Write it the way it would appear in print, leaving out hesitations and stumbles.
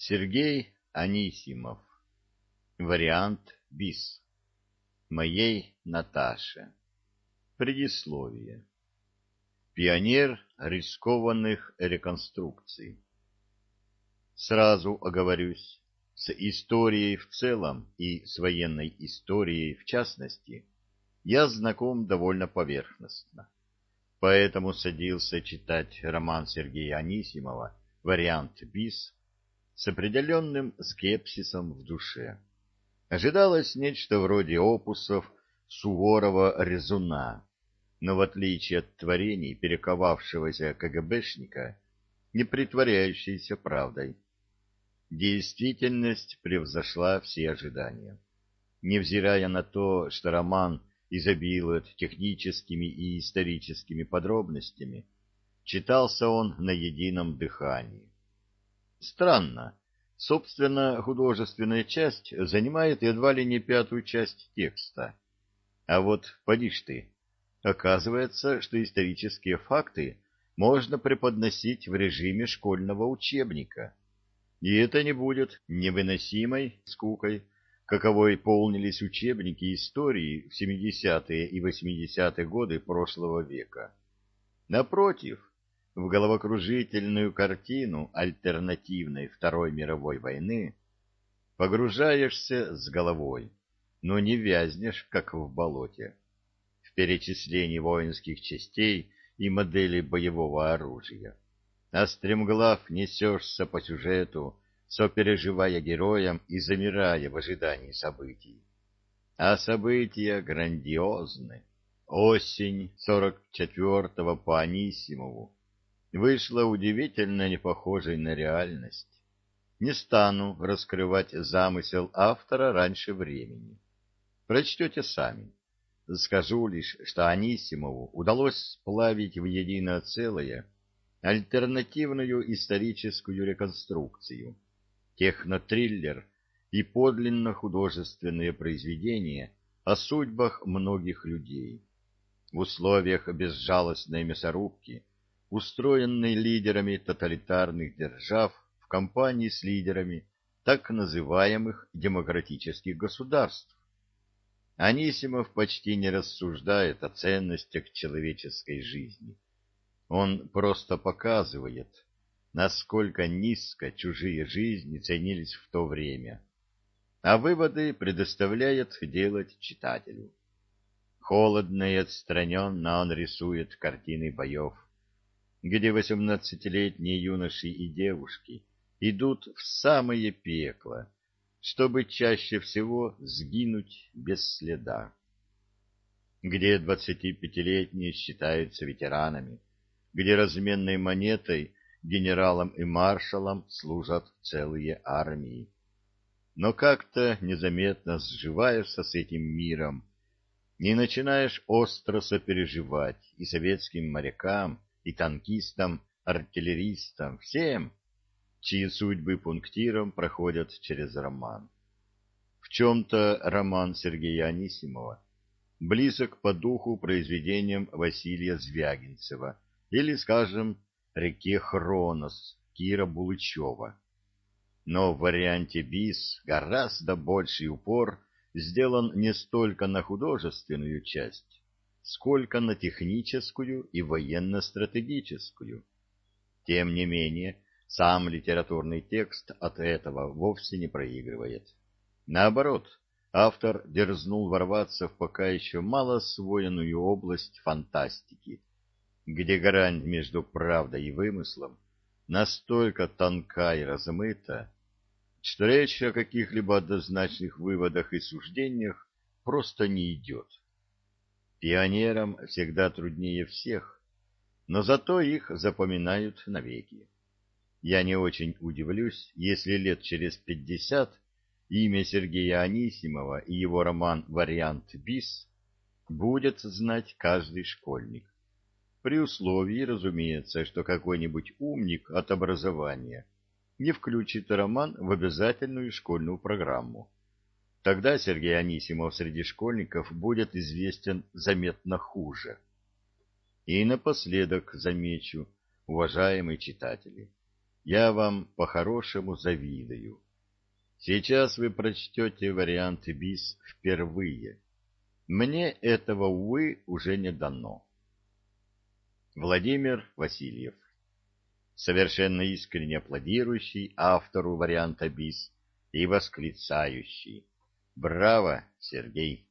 Сергей Анисимов. Вариант БИС. Моей Наташе. Предисловие. Пионер рискованных реконструкций. Сразу оговорюсь, с историей в целом и с военной историей в частности я знаком довольно поверхностно. Поэтому садился читать роман Сергея Анисимова «Вариант БИС» с определенным скепсисом в душе. Ожидалось нечто вроде опусов Суворова-Резуна, но в отличие от творений перековавшегося КГБшника, не притворяющейся правдой, действительность превзошла все ожидания. Невзирая на то, что роман изобилует техническими и историческими подробностями, читался он на едином дыхании. Странно, собственно, художественная часть занимает едва ли не пятую часть текста. А вот поди ж ты, оказывается, что исторические факты можно преподносить в режиме школьного учебника. И это не будет невыносимой скукой, каковой полнились учебники истории в 70-е и 80-е годы прошлого века. Напротив, в головокружительную картину альтернативной Второй мировой войны погружаешься с головой, но не вязнешь, как в болоте, в перечислении воинских частей и моделей боевого оружия. А стремглав несешься по сюжету, сопереживая героям и замирая в ожидании событий. А события грандиозны. Осень 44-го по Анисимову вышла удивительно не похожей на реальность. Не стану раскрывать замысел автора раньше времени. Прочтете сами. Скажу лишь, что Анисимову удалось сплавить в единое целое альтернативную историческую реконструкцию, технотриллер и подлинно художественные произведения о судьбах многих людей. В условиях безжалостной мясорубки, устроенной лидерами тоталитарных держав в компании с лидерами так называемых демократических государств. Анисимов почти не рассуждает о ценностях человеческой жизни. Он просто показывает, насколько низко чужие жизни ценились в то время, а выводы предоставляет делать читателю. Холодно и отстраненно он рисует картины боев, где 18-летние юноши и девушки идут в самое пекло, чтобы чаще всего сгинуть без следа. Где 25-летние считаются ветеранами, где разменной монетой генералам и маршалам служат целые армии. Но как-то незаметно сживаешься с этим миром и начинаешь остро сопереживать и советским морякам, и танкистам, артиллеристам, всем, чьи судьбы пунктиром проходят через роман. В чем-то роман Сергея Анисимова близок по духу произведениям Василия Звягинцева или, скажем, «Реке Хронос» Кира Булычева. Но в варианте БИС гораздо больший упор сделан не столько на художественную часть, сколько на техническую и военно-стратегическую. Тем не менее, сам литературный текст от этого вовсе не проигрывает. Наоборот, автор дерзнул ворваться в пока еще мало освоенную область фантастики, где грань между правдой и вымыслом настолько тонка и размыта, что речь о каких-либо однозначных выводах и суждениях просто не идет. Пионерам всегда труднее всех, но зато их запоминают навеки. Я не очень удивлюсь, если лет через 50 имя Сергея Анисимова и его роман «Вариант БИС» будет знать каждый школьник. При условии, разумеется, что какой-нибудь умник от образования не включит роман в обязательную школьную программу. Тогда Сергей Анисимов среди школьников будет известен заметно хуже. И напоследок замечу, уважаемые читатели, я вам по-хорошему завидую. Сейчас вы прочтете вариант БИС впервые. Мне этого, увы, уже не дано. Владимир Васильев. Совершенно искренне аплодирующий автору варианта БИС и восклицающий: «Браво, Сергей!»